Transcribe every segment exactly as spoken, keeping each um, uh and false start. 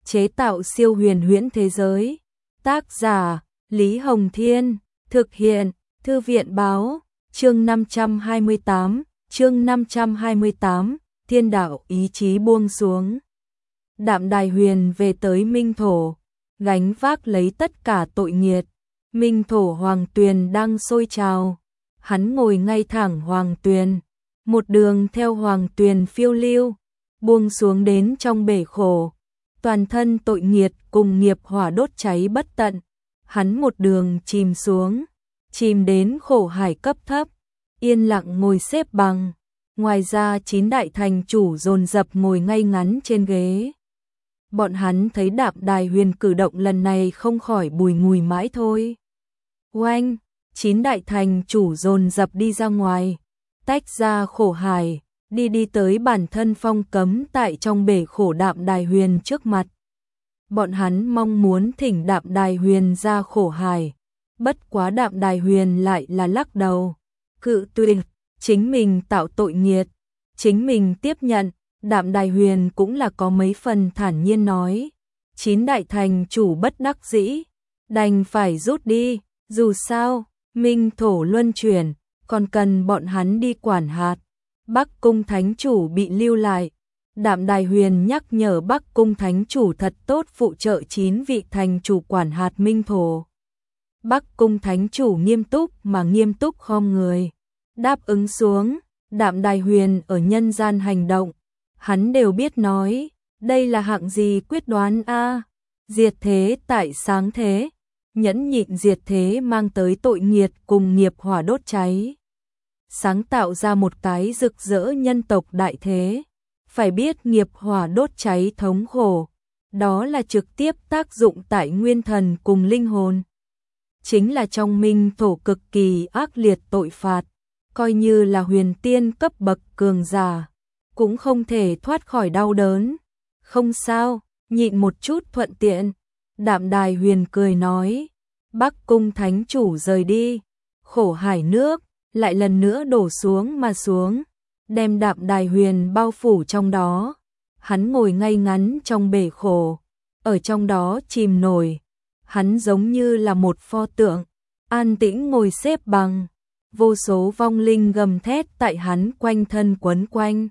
chế tạo siêu huyền huyễn thế giới. Tác giả Lý Hồng Thiên, thực hiện Thư viện Báo, chương năm trăm hai mươi tám, chương năm trăm hai mươi tám, thiên đạo ý chí buông xuống. Đạm Đài Huyền về tới Minh Thổ, gánh vác lấy tất cả tội nghiệt. Minh Thổ Hoàng Tuyền đang sôi trào, hắn ngồi ngay thẳng Hoàng Tuyền, một đường theo Hoàng Tuyền phiêu lưu, buông xuống đến trong bể khổ. Toàn thân tội nghiệt cùng nghiệp hỏa đốt cháy bất tận, hắn một đường chìm xuống, chìm đến khổ hải cấp thấp, yên lặng ngồi xếp bằng. Ngoài ra chín đại thành chủ dồn dập ngồi ngay ngắn trên ghế. Bọn hắn thấy Đạm Đài Huyền cử động lần này không khỏi bùi ngùi mãi thôi. Oanh, chín đại thành chủ dồn dập đi ra ngoài, tách ra khổ hải, đi đi tới bản thân phong cấm tại trong bể khổ Đạm Đài Huyền trước mặt. Bọn hắn mong muốn thỉnh Đạm Đài Huyền ra khổ hải, bất quá Đạm Đài Huyền lại là lắc đầu, cự tuyệt, chính mình tạo tội nghiệt, chính mình tiếp nhận. Đạm Đài Huyền cũng là có mấy phần thản nhiên nói. Chín đại thành chủ bất đắc dĩ, đành phải rút đi, dù sao, Minh Thổ luân chuyển, còn cần bọn hắn đi quản hạt. Bắc Cung Thánh Chủ bị lưu lại. Đạm Đài Huyền nhắc nhở Bắc Cung Thánh Chủ thật tốt phụ trợ chín vị thành chủ quản hạt Minh Thổ. Bắc Cung Thánh Chủ nghiêm túc mà nghiêm túc khom người, đáp ứng xuống. Đạm Đài Huyền ở nhân gian hành động, hắn đều biết nói, đây là hạng gì quyết đoán a? Diệt thế tại sáng thế, nhẫn nhịn diệt thế mang tới tội nghiệt cùng nghiệp hỏa đốt cháy, sáng tạo ra một cái rực rỡ nhân tộc đại thế. Phải biết nghiệp hỏa đốt cháy thống khổ, đó là trực tiếp tác dụng tại nguyên thần cùng linh hồn, chính là trong Minh Thổ cực kỳ ác liệt tội phạt, coi như là huyền tiên cấp bậc cường giả cũng không thể thoát khỏi đau đớn. Không sao, nhịn một chút thuận tiện. Đạm Đài Huyền cười nói. Bắc Cung Thánh Chủ rời đi, khổ hải nước lại lần nữa đổ xuống mà xuống, đem Đạm Đài Huyền bao phủ trong đó. Hắn ngồi ngay ngắn trong bể khổ, ở trong đó chìm nổi. Hắn giống như là một pho tượng, an tĩnh ngồi xếp bằng. Vô số vong linh gầm thét tại hắn quanh thân quấn quanh.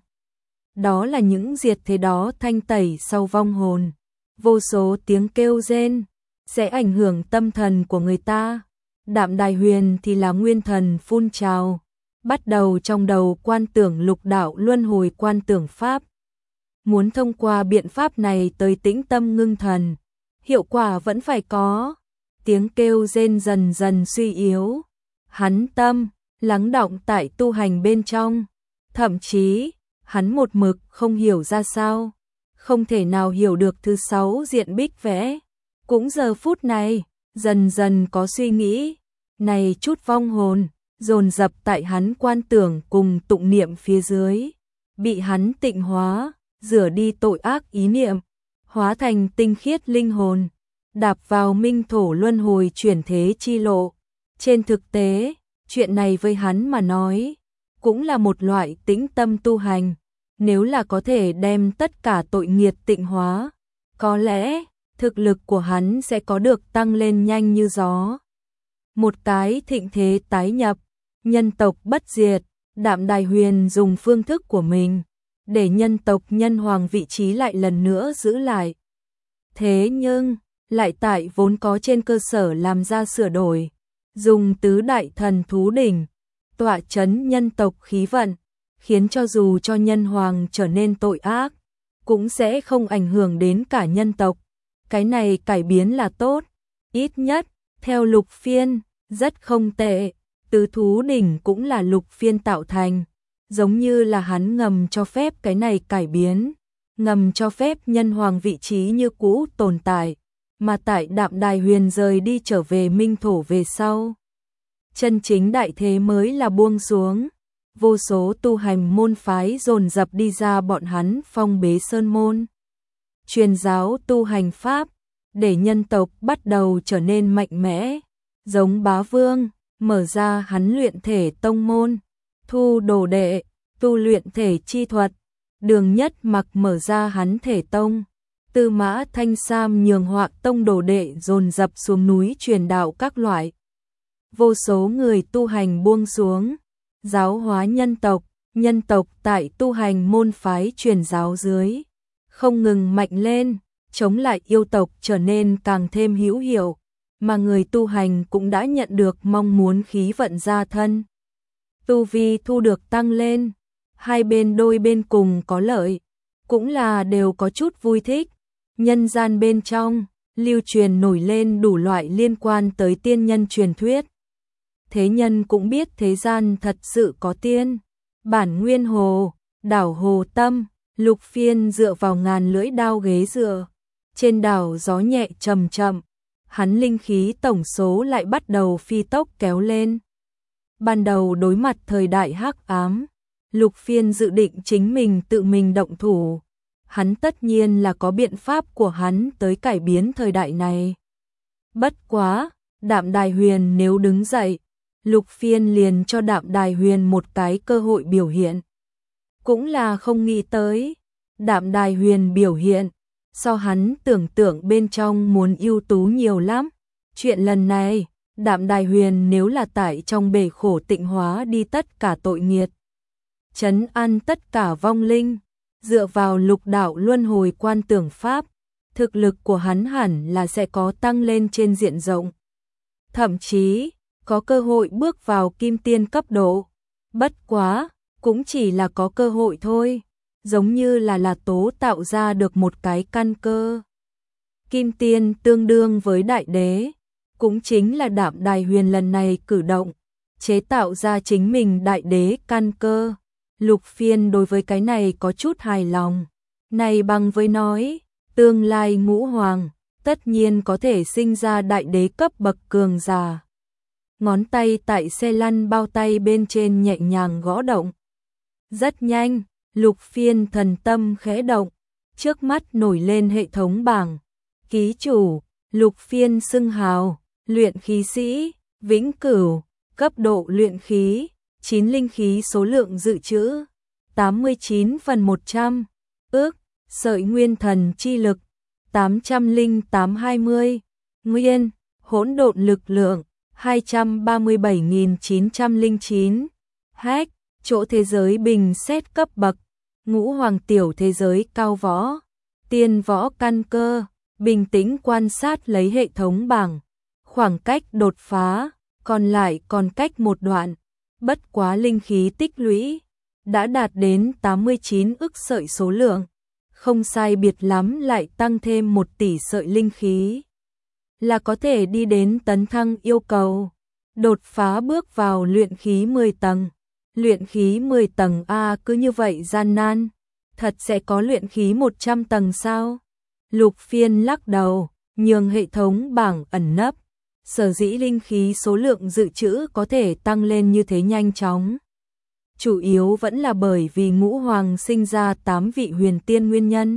Đó là những diệt thế đó thanh tẩy sau vong hồn. Vô số tiếng kêu rên sẽ ảnh hưởng tâm thần của người ta. Đạm Đài Huyền thì là nguyên thần phun trào, bắt đầu trong đầu quan tưởng lục đạo luân hồi quan tưởng pháp. Muốn thông qua biện pháp này tới tĩnh tâm ngưng thần, hiệu quả vẫn phải có. Tiếng kêu rên dần dần suy yếu, hắn tâm lắng đọng tại tu hành bên trong, thậm chí hắn một mực không hiểu ra sao, không thể nào hiểu được thứ sáu diện bích vẽ. Cũng giờ phút này, dần dần có suy nghĩ, này chút vong hồn, dồn dập tại hắn quan tưởng cùng tụng niệm phía dưới, bị hắn tịnh hóa, rửa đi tội ác ý niệm, hóa thành tinh khiết linh hồn, đạp vào Minh Thổ luân hồi chuyển thế chi lộ. Trên thực tế, chuyện này với hắn mà nói, cũng là một loại tĩnh tâm tu hành. Nếu là có thể đem tất cả tội nghiệt tịnh hóa, có lẽ thực lực của hắn sẽ có được tăng lên nhanh như gió. Một cái thịnh thế tái nhập, nhân tộc bất diệt. Đạm Đài Huyền dùng phương thức của mình để nhân tộc nhân hoàng vị trí lại lần nữa giữ lại. Thế nhưng, lại tại vốn có trên cơ sở làm ra sửa đổi, dùng tứ đại thần thú đỉnh tọa chấn nhân tộc khí vận, khiến cho dù cho nhân hoàng trở nên tội ác, cũng sẽ không ảnh hưởng đến cả nhân tộc. Cái này cải biến là tốt, ít nhất, theo Lục Phiên, rất không tệ. Tứ thú đỉnh cũng là Lục Phiên tạo thành, giống như là hắn ngầm cho phép cái này cải biến, ngầm cho phép nhân hoàng vị trí như cũ tồn tại, mà tại Đạm Đài Huyền rời đi trở về Minh Thổ về sau, chân chính đại thế mới là buông xuống. Vô số tu hành môn phái dồn dập đi ra bọn hắn phong bế sơn môn, truyền giáo tu hành pháp, để nhân tộc bắt đầu trở nên mạnh mẽ. Giống Bá Vương, mở ra hắn luyện thể tông môn, thu đồ đệ, tu luyện thể chi thuật. Đường Nhất Mặc mở ra hắn thể tông, Tư Mã Thanh Sam nhường Họa tông đồ đệ dồn dập xuống núi truyền đạo các loại. Vô số người tu hành buông xuống, giáo hóa nhân tộc, nhân tộc tại tu hành môn phái truyền giáo dưới không ngừng mạnh lên, chống lại yêu tộc trở nên càng thêm hữu hiệu, mà người tu hành cũng đã nhận được mong muốn khí vận gia thân. Tu vi thu được tăng lên, hai bên đôi bên cùng có lợi, cũng là đều có chút vui thích. Nhân gian bên trong, lưu truyền nổi lên đủ loại liên quan tới tiên nhân truyền thuyết. Thế nhân cũng biết thế gian thật sự có tiên. Bản Nguyên Hồ, đảo Hồ Tâm, Lục Phiên dựa vào ngàn lưỡi đao ghế dựa. Trên đảo gió nhẹ chậm chậm, hắn linh khí tổng số lại bắt đầu phi tốc kéo lên. Ban đầu đối mặt thời đại hắc ám, Lục Phiên dự định chính mình tự mình động thủ. Hắn tất nhiên là có biện pháp của hắn tới cải biến thời đại này. Bất quá, Đạm Đài Huyền nếu đứng dậy, Lục Phiên liền cho Đạm Đài Huyền một cái cơ hội biểu hiện. Cũng là không nghĩ tới, Đạm Đài Huyền biểu hiện, so hắn tưởng tượng bên trong muốn ưu tú nhiều lắm. Chuyện lần này, Đạm Đài Huyền nếu là tại trong bể khổ tịnh hóa đi tất cả tội nghiệt, trấn an tất cả vong linh, dựa vào lục đạo luân hồi quan tưởng pháp, thực lực của hắn hẳn là sẽ có tăng lên trên diện rộng. Thậm chí, có cơ hội bước vào kim tiên cấp độ. Bất quá, cũng chỉ là có cơ hội thôi, giống như là là tố tạo ra được một cái căn cơ. Kim tiên tương đương với đại đế, cũng chính là Đạm Đài Huyền lần này cử động, chế tạo ra chính mình đại đế căn cơ. Lục Phiên đối với cái này có chút hài lòng. Này bằng với nói, tương lai ngũ hoàng, tất nhiên có thể sinh ra đại đế cấp bậc cường giả. Ngón tay tại xe lăn bao tay bên trên nhẹ nhàng gõ động. Rất nhanh, Lục Phiên thần tâm khẽ động, trước mắt nổi lên hệ thống bảng. Ký chủ, Lục Phiên xưng hào, luyện khí sĩ, vĩnh cửu, cấp độ luyện khí, chín linh khí số lượng dự trữ, tám mươi chín phần một trăm, ước, sợi nguyên thần chi lực, tám trăm lẻ tám hai mươi, nguyên, hỗn độn lực lượng, hai trăm ba mươi bảy nghìn chín trăm lẻ chín, hack, chỗ thế giới bình xét cấp bậc, ngũ hoàng tiểu thế giới cao võ, tiên võ căn cơ, bình tĩnh quan sát lấy hệ thống bảng, khoảng cách đột phá, còn lại còn cách một đoạn, bất quá linh khí tích lũy, đã đạt đến tám mươi chín ức sợi số lượng, không sai biệt lắm lại tăng thêm một tỷ sợi linh khí, là có thể đi đến tấn thăng yêu cầu, đột phá bước vào luyện khí mười tầng. Luyện khí mười tầng A cứ như vậy gian nan, thật sẽ có luyện khí một trăm tầng sao? Lục Phiên lắc đầu, nhường hệ thống bảng ẩn nấp, sở dĩ linh khí số lượng dự trữ có thể tăng lên như thế nhanh chóng. Chủ yếu vẫn là bởi vì ngũ hoàng sinh ra tám vị huyền tiên nguyên nhân.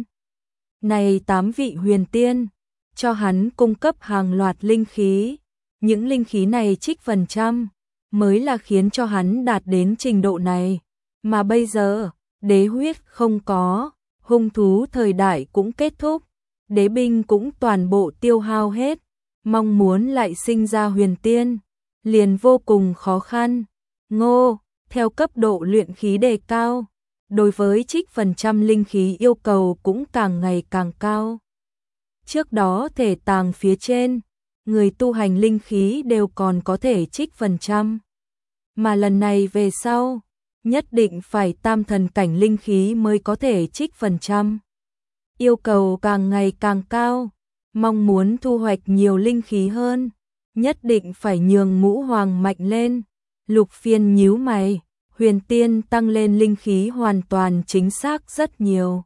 Này tám vị huyền tiên, cho hắn cung cấp hàng loạt linh khí, những linh khí này trích phần trăm, mới là khiến cho hắn đạt đến trình độ này. Mà bây giờ, đế huyết không có, hung thú thời đại cũng kết thúc, đế binh cũng toàn bộ tiêu hao hết, mong muốn lại sinh ra huyền tiên, liền vô cùng khó khăn. Ngô, theo cấp độ luyện khí đề cao, đối với trích phần trăm linh khí yêu cầu cũng càng ngày càng cao. Trước đó thể tàng phía trên, người tu hành linh khí đều còn có thể trích phần trăm. Mà lần này về sau, nhất định phải tam thần cảnh linh khí mới có thể trích phần trăm. Yêu cầu càng ngày càng cao, mong muốn thu hoạch nhiều linh khí hơn, nhất định phải nhường ngũ hoàng mạnh lên. Lục Phiên nhíu mày, huyền tiên tăng lên linh khí hoàn toàn chính xác rất nhiều.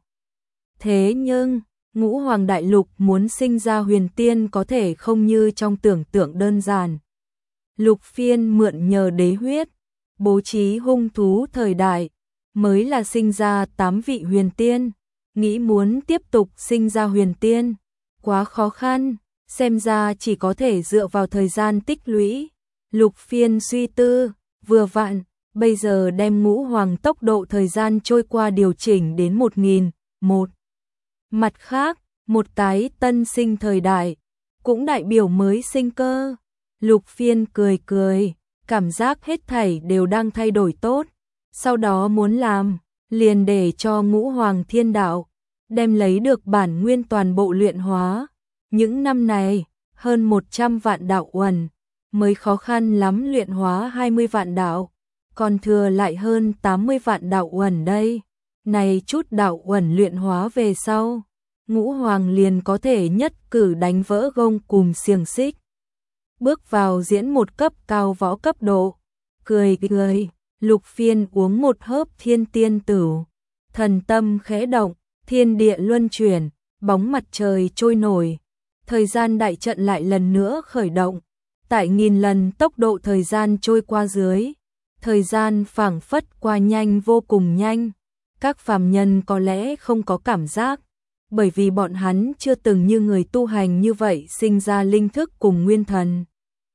Thế nhưng, ngũ hoàng đại lục muốn sinh ra huyền tiên có thể không như trong tưởng tượng đơn giản. Lục Phiên mượn nhờ đế huyết, bố trí hung thú thời đại, mới là sinh ra tám vị huyền tiên, nghĩ muốn tiếp tục sinh ra huyền tiên, quá khó khăn, xem ra chỉ có thể dựa vào thời gian tích lũy. Lục Phiên suy tư, vừa vặn, bây giờ đem ngũ hoàng tốc độ thời gian trôi qua điều chỉnh đến một nghìn, một. Mặt khác, một cái tân sinh thời đại, cũng đại biểu mới sinh cơ. Lục Phiên cười cười, cảm giác hết thảy đều đang thay đổi tốt, sau đó muốn làm, liền để cho Ngũ Hoàng Thiên Đạo, đem lấy được bản nguyên toàn bộ luyện hóa. Những năm này, hơn một trăm vạn đạo uẩn, mới khó khăn lắm luyện hóa hai mươi vạn đạo, còn thừa lại hơn tám mươi vạn đạo uẩn đây. Này chút đạo uẩn luyện hóa về sau, Ngũ Hoàng liền có thể nhất cử đánh vỡ gông cùm xiềng xích, bước vào diễn một cấp cao võ cấp độ. Cười cười, Lục Phiên uống một hớp thiên tiên tửu, thần tâm khẽ động, thiên địa luân chuyển, bóng mặt trời trôi nổi, thời gian đại trận lại lần nữa khởi động. Tại nghìn lần tốc độ thời gian trôi qua dưới, thời gian phảng phất qua nhanh vô cùng nhanh. Các phàm nhân có lẽ không có cảm giác, bởi vì bọn hắn chưa từng như người tu hành như vậy sinh ra linh thức cùng nguyên thần.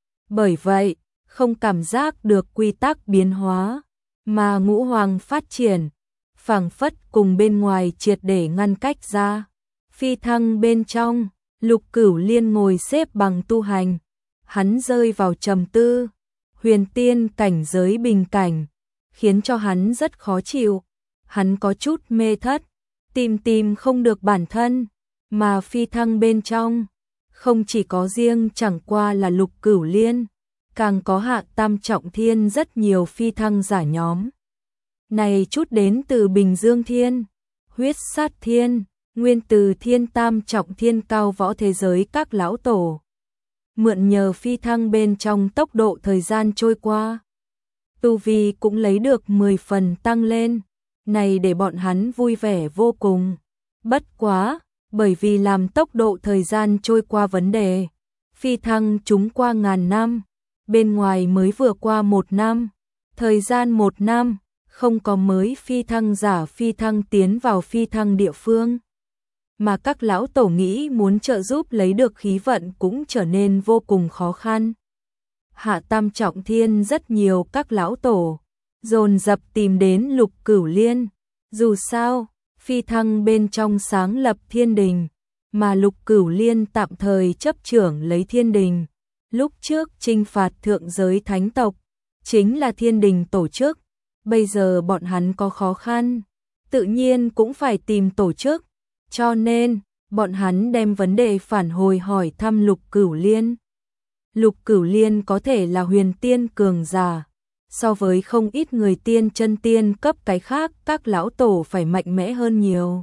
Bởi vậy, không cảm giác được quy tắc biến hóa, mà Ngũ Hoàng phát triển, phảng phất cùng bên ngoài triệt để ngăn cách ra. Phi thăng bên trong, Lục Cửu Liên ngồi xếp bằng tu hành, hắn rơi vào trầm tư, huyền tiên cảnh giới bình cảnh, khiến cho hắn rất khó chịu. Hắn có chút mê thất, tìm tìm không được bản thân, mà phi thăng bên trong, không chỉ có riêng chẳng qua là Lục Cửu Liên, càng có Hạ Tam Trọng Thiên rất nhiều phi thăng giả nhóm. Này chút đến từ Bình Dương Thiên, Huyết Sát Thiên, Nguyên Từ Thiên, Tam Trọng Thiên cao võ thế giới các lão tổ. Mượn nhờ phi thăng bên trong tốc độ thời gian trôi qua, tu vi cũng lấy được mười phần tăng lên, này để bọn hắn vui vẻ vô cùng. Bất quá, bởi vì làm tốc độ thời gian trôi qua vấn đề, phi thăng chúng qua ngàn năm, bên ngoài mới vừa qua một năm, thời gian một năm, không có mới phi thăng giả phi thăng tiến vào phi thăng địa phương. Mà các lão tổ nghĩ muốn trợ giúp lấy được khí vận cũng trở nên vô cùng khó khăn. Hạ Tam Trọng Thiên rất nhiều các lão tổ dồn dập tìm đến Lục Cửu Liên. Dù sao, phi thăng bên trong sáng lập thiên đình, mà Lục Cửu Liên tạm thời chấp trưởng lấy thiên đình. Lúc trước chinh phạt thượng giới thánh tộc, chính là thiên đình tổ chức. Bây giờ bọn hắn có khó khăn, tự nhiên cũng phải tìm tổ chức. Cho nên, bọn hắn đem vấn đề phản hồi hỏi thăm Lục Cửu Liên. Lục Cửu Liên có thể là huyền tiên cường giả, so với không ít người tiên chân tiên cấp cái khác các lão tổ phải mạnh mẽ hơn nhiều.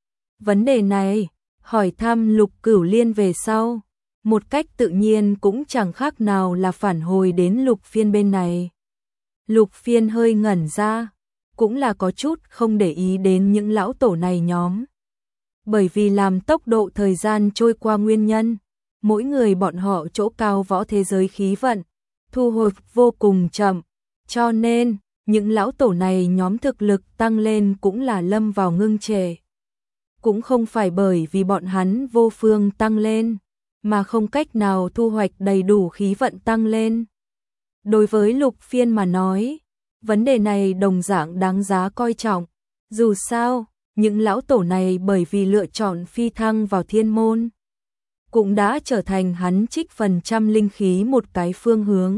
Vấn đề này, hỏi thăm Lục Cửu Liên về sau, một cách tự nhiên cũng chẳng khác nào là phản hồi đến Lục Phiên bên này. Lục Phiên hơi ngẩn ra, cũng là có chút không để ý đến những lão tổ này nhóm. Bởi vì làm tốc độ thời gian trôi qua nguyên nhân, mỗi người bọn họ chỗ cao võ thế giới khí vận, thu hồi vô cùng chậm, cho nên, những lão tổ này nhóm thực lực tăng lên cũng là lâm vào ngưng trệ. Cũng không phải bởi vì bọn hắn vô phương tăng lên, mà không cách nào thu hoạch đầy đủ khí vận tăng lên. Đối với Lục Phiên mà nói, vấn đề này đồng dạng đáng giá coi trọng. Dù sao, những lão tổ này bởi vì lựa chọn phi thăng vào thiên môn, cũng đã trở thành hắn trích phần trăm linh khí một cái phương hướng.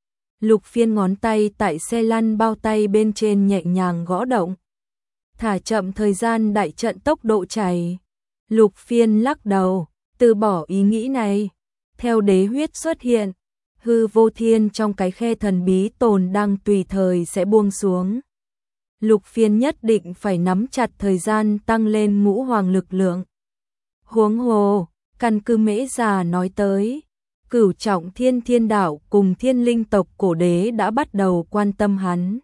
Lục Phiên ngón tay tại xe lăn bao tay bên trên nhẹ nhàng gõ động, thả chậm thời gian đại trận tốc độ chảy. Lục Phiên lắc đầu, từ bỏ ý nghĩ này. Theo đế huyết xuất hiện, hư vô thiên trong cái khe thần bí tồn đang tùy thời sẽ buông xuống. Lục Phiên nhất định phải nắm chặt thời gian tăng lên Ngũ Hoàng lực lượng. Huống hồ, căn cứ Mễ Già nói tới, Cửu Trọng Thiên Thiên Đạo cùng Thiên Linh tộc cổ đế đã bắt đầu quan tâm hắn.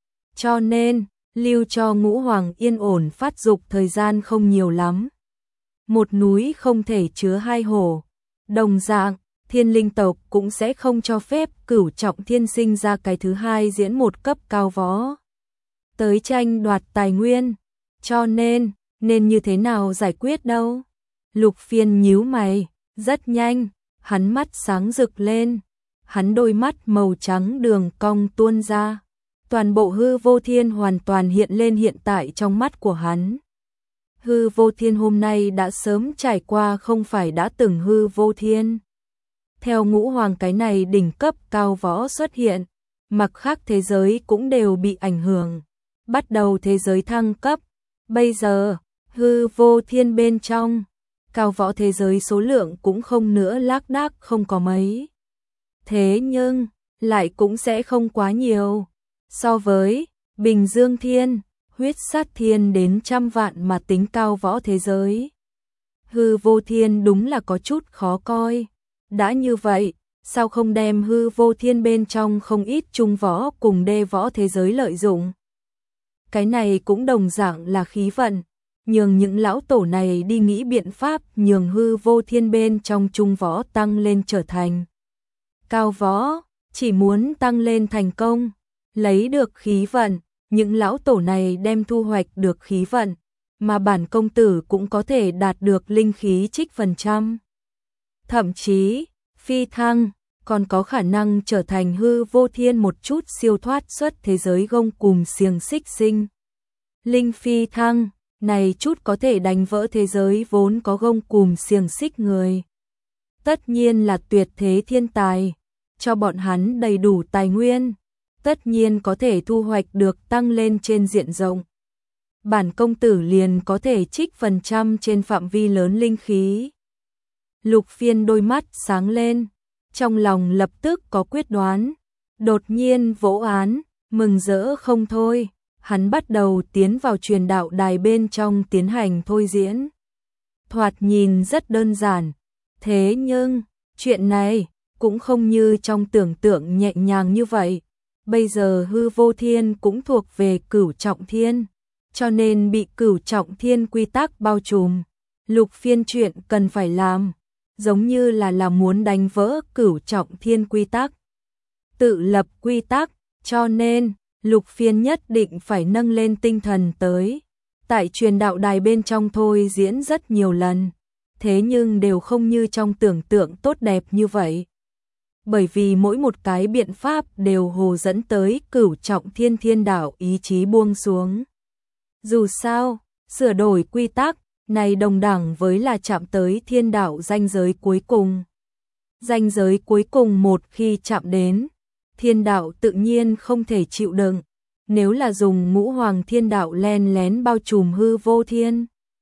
Cho nên, lưu cho Ngũ Hoàng yên ổn phát dục thời gian không nhiều lắm. Một núi không thể chứa hai hổ. Đồng dạng, Thiên Linh tộc cũng sẽ không cho phép Cửu Trọng Thiên sinh ra cái thứ hai diễn một cấp cao võ tới tranh đoạt tài nguyên. Cho nên, nên như thế nào giải quyết đâu? Lục Phiên nhíu mày, rất nhanh, hắn mắt sáng rực lên, hắn đôi mắt màu trắng đường cong tuôn ra, toàn bộ hư vô thiên hoàn toàn hiện lên hiện tại trong mắt của hắn. Hư Vô Thiên hôm nay đã sớm trải qua không phải đã từng Hư Vô Thiên. Theo ngũ hoàng cái này đỉnh cấp cao võ xuất hiện, mặc khác thế giới cũng đều bị ảnh hưởng. Bắt đầu thế giới thăng cấp, bây giờ, Hư Vô Thiên bên trong, cao võ thế giới số lượng cũng không nữa lác đác không có mấy. Thế nhưng, lại cũng sẽ không quá nhiều. So với Bình Dương Thiên, Huyết Sát Thiên đến trăm vạn mà tính cao võ thế giới. Hư Vô Thiên đúng là có chút khó coi. Đã như vậy, sao không đem Hư Vô Thiên bên trong không ít trung võ cùng đê võ thế giới lợi dụng? Cái này cũng đồng dạng là khí vận, nhường những lão tổ này đi nghĩ biện pháp nhường Hư Vô Thiên bên trong trung võ tăng lên trở thành cao võ, chỉ muốn tăng lên thành công, lấy được khí vận, những lão tổ này đem thu hoạch được khí vận, mà bản công tử cũng có thể đạt được linh khí trích phần trăm. Thậm chí, phi thăng, còn có khả năng trở thành Hư Vô Thiên một chút siêu thoát xuất thế giới gông cùm xiềng xích sinh. Linh phi thăng, này chút có thể đánh vỡ thế giới vốn có gông cùm xiềng xích người. Tất nhiên là tuyệt thế thiên tài, cho bọn hắn đầy đủ tài nguyên, tất nhiên có thể thu hoạch được tăng lên trên diện rộng. Bản công tử liền có thể trích phần trăm trên phạm vi lớn linh khí. Lục Phiên đôi mắt sáng lên, trong lòng lập tức có quyết đoán, đột nhiên vỗ án, mừng rỡ không thôi, hắn bắt đầu tiến vào truyền đạo đài bên trong tiến hành thôi diễn. Thoạt nhìn rất đơn giản, thế nhưng, chuyện này cũng không như trong tưởng tượng nhẹ nhàng như vậy. Bây giờ Hư Vô Thiên cũng thuộc về Cửu Trọng Thiên, cho nên bị Cửu Trọng Thiên quy tắc bao trùm. Lục Phiên chuyện cần phải làm, giống như là là muốn đánh vỡ Cửu Trọng Thiên quy tắc, tự lập quy tắc, cho nên Lục Phiên nhất định phải nâng lên tinh thần tới. Tại truyền đạo đài bên trong thôi diễn rất nhiều lần, thế nhưng đều không như trong tưởng tượng tốt đẹp như vậy. Bởi vì mỗi một cái biện pháp đều hồ dẫn tới Cửu Trọng Thiên thiên đạo ý chí buông xuống. Dù sao, sửa đổi quy tắc này đồng đẳng với là chạm tới thiên đạo ranh giới cuối cùng. Ranh giới cuối cùng một khi chạm đến, thiên đạo tự nhiên không thể chịu đựng. Nếu là dùng ngũ hoàng thiên đạo len lén bao trùm Hư Vô Thiên.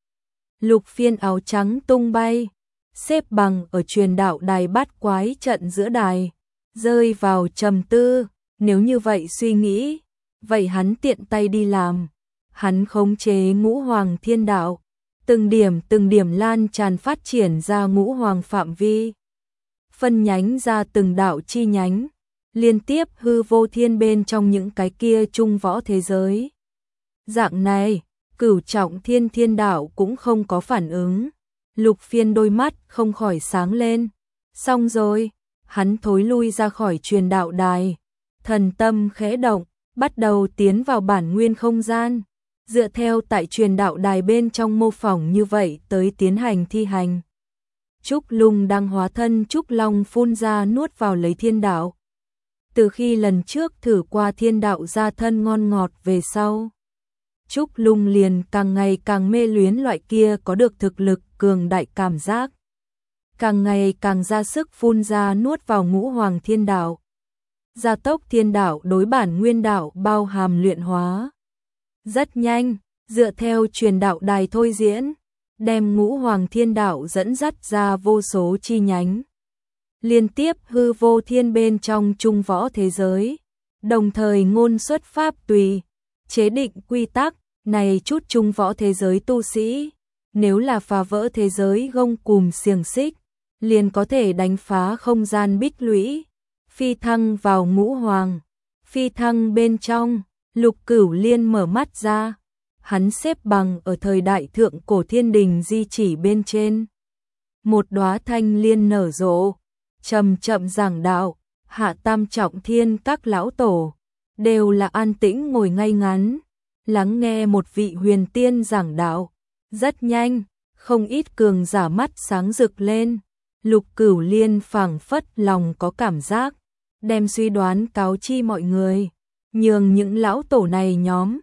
Lục Phiên áo trắng tung bay, xếp bằng ở truyền đạo đài bát quái trận giữa đài, rơi vào trầm tư. Nếu như vậy suy nghĩ, vậy hắn tiện tay đi làm. Hắn khống chế ngũ hoàng thiên đạo, từng điểm từng điểm lan tràn phát triển ra ngũ hoàng phạm vi, phân nhánh ra từng đạo chi nhánh, liên tiếp Hư Vô Thiên bên trong những cái kia trung võ thế giới. Dạng này, Cửu Trọng Thiên thiên đạo cũng không có phản ứng. Lục Phiên đôi mắt không khỏi sáng lên. Xong rồi, hắn thối lui ra khỏi truyền đạo đài, thần tâm khẽ động, bắt đầu tiến vào bản nguyên không gian, dựa theo tại truyền đạo đài bên trong mô phỏng như vậy tới tiến hành thi hành. Trúc Lung đang hóa thân Trúc Long phun ra nuốt vào lấy thiên đạo. Từ khi lần trước thử qua thiên đạo ra thân ngon ngọt về sau, Trúc Lung liền càng ngày càng mê luyến loại kia có được thực lực cường đại cảm giác. Càng ngày càng ra sức phun ra nuốt vào ngũ hoàng thiên đạo. Gia tốc thiên đạo đối bản nguyên đạo bao hàm luyện hóa. Rất nhanh, dựa theo truyền đạo đài thôi diễn, đem ngũ hoàng thiên đạo dẫn dắt ra vô số chi nhánh. Liên tiếp Hư Vô Thiên bên trong trung võ thế giới, đồng thời ngôn xuất pháp tùy, chế định quy tắc, này chút trung võ thế giới tu sĩ, nếu là phá vỡ thế giới gông cùm xiềng xích, liền có thể đánh phá không gian bích lũy, phi thăng vào ngũ hoàng. Phi thăng bên trong, Lục Cửu Liên mở mắt ra, hắn xếp bằng ở thời đại thượng cổ thiên đình di chỉ bên trên. Một đóa thanh liên nở rộ, chậm chậm giảng đạo, hạ tam trọng thiên các lão tổ đều là an tĩnh ngồi ngay ngắn, lắng nghe một vị huyền tiên giảng đạo. Rất nhanh, không ít cường giả mắt sáng rực lên. Lục Cửu Liên phảng phất lòng có cảm giác, đem suy đoán cáo chi mọi người, nhường những lão tổ này nhóm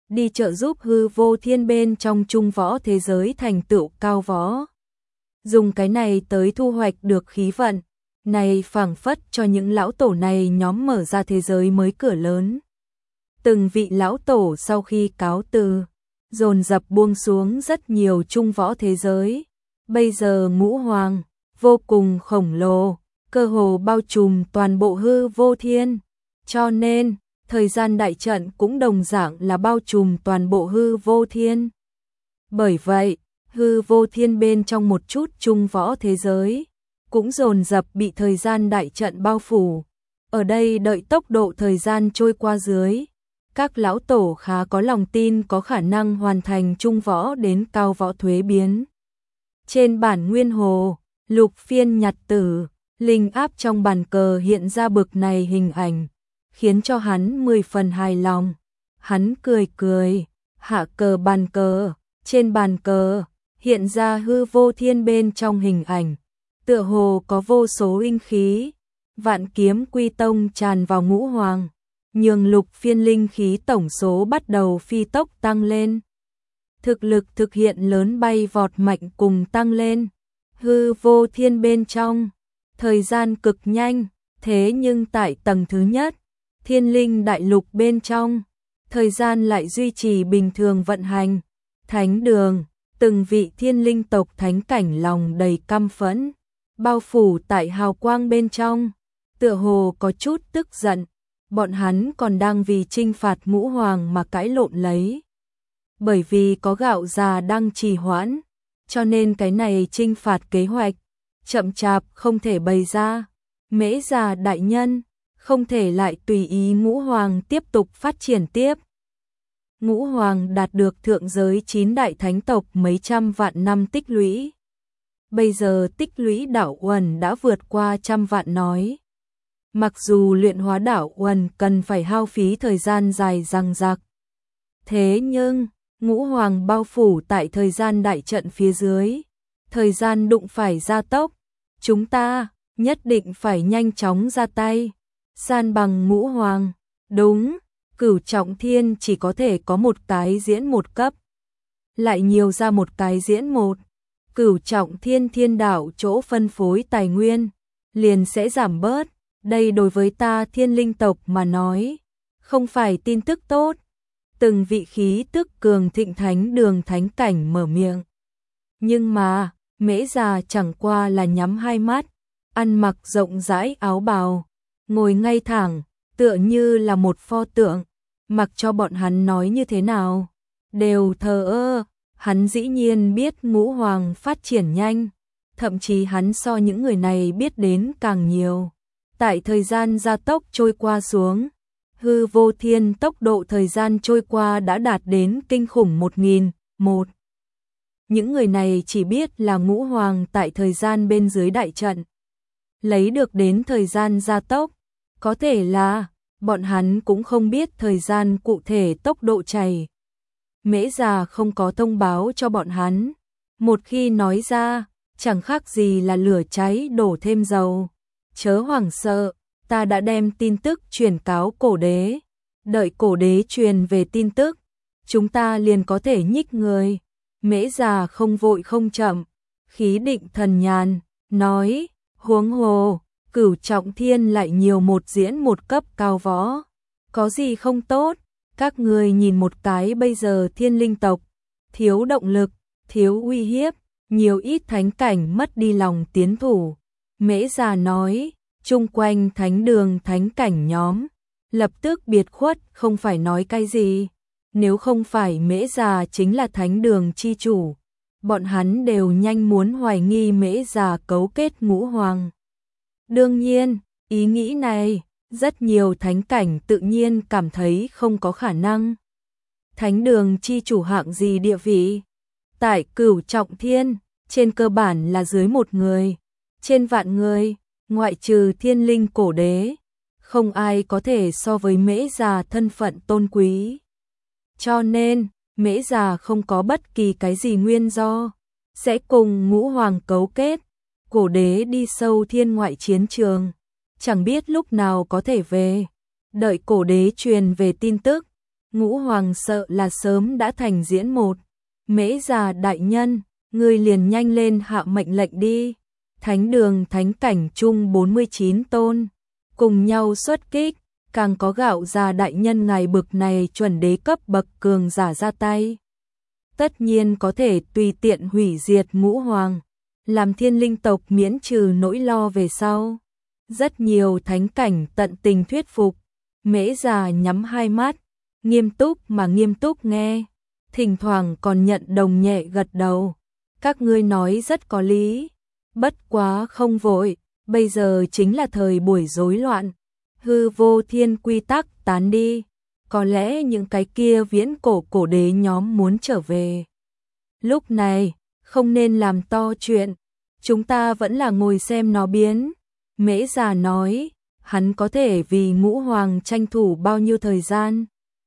đi trợ giúp hư vô thiên bên trong trung võ thế giới thành tựu cao võ. Dùng cái này tới thu hoạch được khí vận, này phảng phất cho những lão tổ này nhóm mở ra thế giới mới cửa lớn. Từng vị lão tổ sau khi cáo từ, dồn dập buông xuống rất nhiều trung võ thế giới. Bây giờ ngũ hoàng, vô cùng khổng lồ, cơ hồ bao trùm toàn bộ hư vô thiên. Cho nên, thời gian đại trận cũng đồng dạng là bao trùm toàn bộ hư vô thiên. Bởi vậy, hư vô thiên bên trong một chút trung võ thế giới, cũng dồn dập bị thời gian đại trận bao phủ. Ở đây đợi tốc độ thời gian trôi qua dưới, các lão tổ khá có lòng tin có khả năng hoàn thành trung võ đến cao võ thuế biến. Trên bản nguyên hồ, lục phiên nhật tử, linh áp trong bàn cờ hiện ra bực này hình ảnh, khiến cho hắn mười phần hài lòng. Hắn cười cười, hạ cờ bàn cờ, trên bàn cờ, hiện ra hư vô thiên bên trong hình ảnh, tựa hồ có vô số linh khí, vạn kiếm quy tông tràn vào ngũ hoàng, nhường lục phiên linh khí tổng số bắt đầu phi tốc tăng lên. Thực lực thực hiện lớn bay vọt mạnh cùng tăng lên, hư vô thiên bên trong, thời gian cực nhanh, thế nhưng tại tầng thứ nhất, thiên linh đại lục bên trong, thời gian lại duy trì bình thường vận hành. Thánh đường, từng vị thiên linh tộc thánh cảnh lòng đầy căm phẫn, bao phủ tại hào quang bên trong, tựa hồ có chút tức giận, bọn hắn còn đang vì trinh phạt ngũ hoàng mà cãi lộn lấy. Bởi vì có gạo già đang trì hoãn, cho nên cái này trinh phạt kế hoạch, chậm chạp không thể bày ra. Mễ già đại nhân, không thể lại tùy ý ngũ hoàng tiếp tục phát triển tiếp. Ngũ hoàng đạt được thượng giới chín đại thánh tộc mấy trăm vạn năm tích lũy. Bây giờ tích lũy đảo uẩn đã vượt qua trăm vạn nói. Mặc dù luyện hóa đảo uẩn cần phải hao phí thời gian dài dằng dặc. Thế nhưng, ngũ hoàng bao phủ tại thời gian đại trận phía dưới. Thời gian đụng phải gia tốc. Chúng ta nhất định phải nhanh chóng ra tay. San bằng ngũ hoàng. Đúng, Cửu Trọng Thiên chỉ có thể có một cái diễn một cấp. Lại nhiều ra một cái diễn một. Cửu Trọng Thiên thiên đạo chỗ phân phối tài nguyên, liền sẽ giảm bớt. Đây đối với ta thiên linh tộc mà nói, không phải tin tức tốt. Từng vị khí tức cường thịnh thánh đường thánh cảnh mở miệng. Nhưng mà, Mễ già chẳng qua là nhắm hai mắt, ăn mặc rộng rãi áo bào, ngồi ngay thẳng, tựa như là một pho tượng, mặc cho bọn hắn nói như thế nào, đều thờ ơ. Hắn dĩ nhiên biết ngũ hoàng phát triển nhanh, thậm chí hắn so những người này biết đến càng nhiều. Tại thời gian gia tốc trôi qua xuống, hư vô thiên tốc độ thời gian trôi qua đã đạt đến kinh khủng một nghìn một. Những người này chỉ biết là ngũ hoàng tại thời gian bên dưới đại trận lấy được đến thời gian gia tốc, có thể là bọn hắn cũng không biết thời gian cụ thể tốc độ chảy. Mễ già không có thông báo cho bọn hắn, một khi nói ra, chẳng khác gì là lửa cháy đổ thêm dầu. Chớ hoảng sợ, ta đã đem tin tức truyền cáo cổ đế, đợi cổ đế truyền về tin tức, chúng ta liền có thể nhích người. Mễ già không vội không chậm, khí định thần nhàn, nói, huống hồ, Cửu Trọng Thiên lại nhiều một diễn một cấp cao võ, có gì không tốt. Các người nhìn một cái bây giờ thiên linh tộc, thiếu động lực, thiếu uy hiếp, nhiều ít thánh cảnh mất đi lòng tiến thủ. Mễ già nói, chung quanh thánh đường thánh cảnh nhóm, lập tức biệt khuất không phải nói cái gì. Nếu không phải Mễ già chính là thánh đường chi chủ, bọn hắn đều nhanh muốn hoài nghi Mễ già cấu kết ngũ hoàng. Đương nhiên, ý nghĩ này, rất nhiều thánh cảnh tự nhiên cảm thấy không có khả năng. Thánh đường chi chủ hạng gì địa vị? Tại Cửu Trọng Thiên, trên cơ bản là dưới một người, trên vạn người, ngoại trừ thiên linh cổ đế, không ai có thể so với Mễ già thân phận tôn quý. Cho nên, Mễ già không có bất kỳ cái gì nguyên do sẽ cùng ngũ hoàng cấu kết. Cổ đế đi sâu thiên ngoại chiến trường, chẳng biết lúc nào có thể về. Đợi cổ đế truyền về tin tức, Ngũ Hoàng sợ là sớm đã thành diễn một. Mễ già đại nhân, ngươi liền nhanh lên hạ mệnh lệnh đi. Thánh đường thánh cảnh chung bốn mươi chín tôn, cùng nhau xuất kích, càng có Gạo già đại nhân ngài bực này chuẩn đế cấp bậc cường giả ra tay. Tất nhiên có thể tùy tiện hủy diệt Ngũ Hoàng, làm Thiên Linh tộc miễn trừ nỗi lo về sau. Rất nhiều thánh cảnh tận tình thuyết phục, Mễ già nhắm hai mắt, nghiêm túc mà nghiêm túc nghe, thỉnh thoảng còn nhận đồng nhẹ gật đầu. Các ngươi nói rất có lý, bất quá không vội, bây giờ chính là thời buổi rối loạn, hư vô thiên quy tắc tán đi, có lẽ những cái kia viễn cổ cổ đế nhóm muốn trở về. Lúc này, không nên làm to chuyện, chúng ta vẫn là ngồi xem nó biến. Mễ già nói, hắn có thể vì Ngũ Hoàng tranh thủ bao nhiêu thời gian.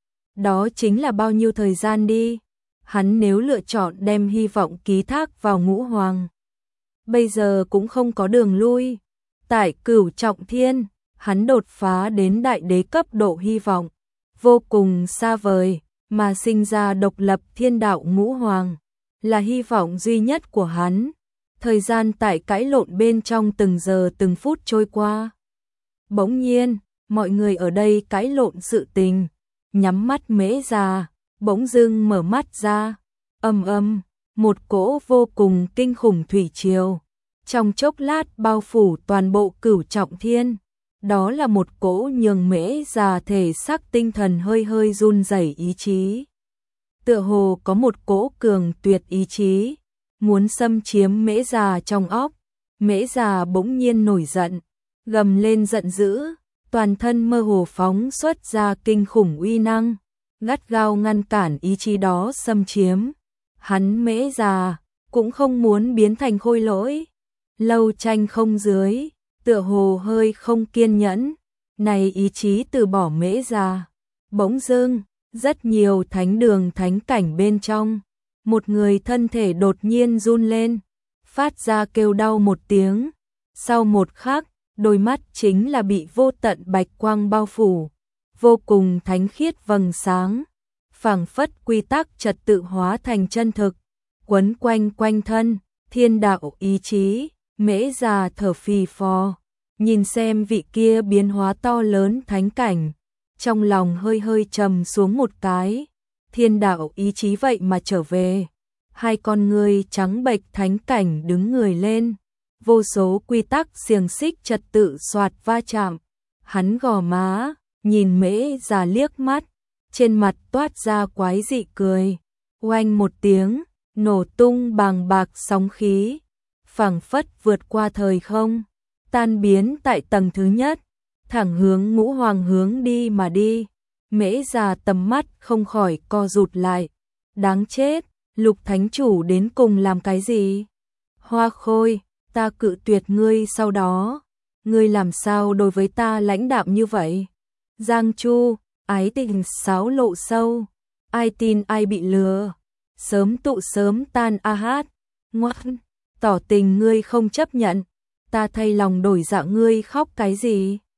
Đó chính là bao nhiêu thời gian đi. Hắn nếu lựa chọn đem hy vọng ký thác vào Ngũ Hoàng, bây giờ cũng không có đường lui. Tại Cửu Trọng Thiên, hắn đột phá đến đại đế cấp độ hy vọng vô cùng xa vời, mà sinh ra độc lập thiên đạo Ngũ Hoàng là hy vọng duy nhất của hắn. Thời gian tại cãi lộn bên trong từng giờ từng phút trôi qua. Bỗng nhiên, mọi người ở đây cãi lộn sự tình, nhắm mắt Mễ già, bỗng dưng mở mắt ra, ầm ầm, một cỗ vô cùng kinh khủng thủy triều, trong chốc lát bao phủ toàn bộ Cửu Trọng Thiên. Đó là một cỗ nhường Mễ già thể xác tinh thần hơi hơi run rẩy ý chí. Tựa hồ có một cỗ cường tuyệt ý chí muốn xâm chiếm Mễ già trong óc. Mễ già bỗng nhiên nổi giận, gầm lên giận dữ, toàn thân mơ hồ phóng xuất ra kinh khủng uy năng, gắt gao ngăn cản ý chí đó xâm chiếm. Hắn Mễ già cũng không muốn biến thành khôi lỗi. Lâu tranh không dưới, tựa hồ hơi không kiên nhẫn, này ý chí từ bỏ Mễ già. Bỗng dưng, rất nhiều thánh đường thánh cảnh bên trong, một người thân thể đột nhiên run lên, phát ra kêu đau một tiếng. Sau một khắc, đôi mắt chính là bị vô tận bạch quang bao phủ, vô cùng thánh khiết vầng sáng, phảng phất quy tắc trật tự hóa thành chân thực, quấn quanh quanh thân, thiên đạo ý chí. Mễ già thở phì phò, nhìn xem vị kia biến hóa to lớn thánh cảnh, trong lòng hơi hơi trầm xuống một cái. Thiên đạo ý chí vậy mà trở về. Hai con người trắng bệch thánh cảnh đứng người lên, vô số quy tắc xiềng xích trật tự xoạt va chạm. Hắn gò má, nhìn Mễ già liếc mắt, trên mặt toát ra quái dị cười. Oanh một tiếng, nổ tung bàng bạc sóng khí, phảng phất vượt qua thời không, tan biến tại tầng thứ nhất, thẳng hướng Ngũ Hoàng hướng đi mà đi. Mễ già tầm mắt không khỏi co rụt lại. Đáng chết, Lục Thánh Chủ đến cùng làm cái gì? Hoa Khôi, ta cự tuyệt ngươi sau đó, ngươi làm sao đối với ta lãnh đạm như vậy? Giang Chu, ái tình sáo lộ sâu, ai tin ai bị lừa, sớm tụ sớm tan a hát. Ngoan, tỏ tình ngươi không chấp nhận, ta thay lòng đổi dạ ngươi khóc cái gì?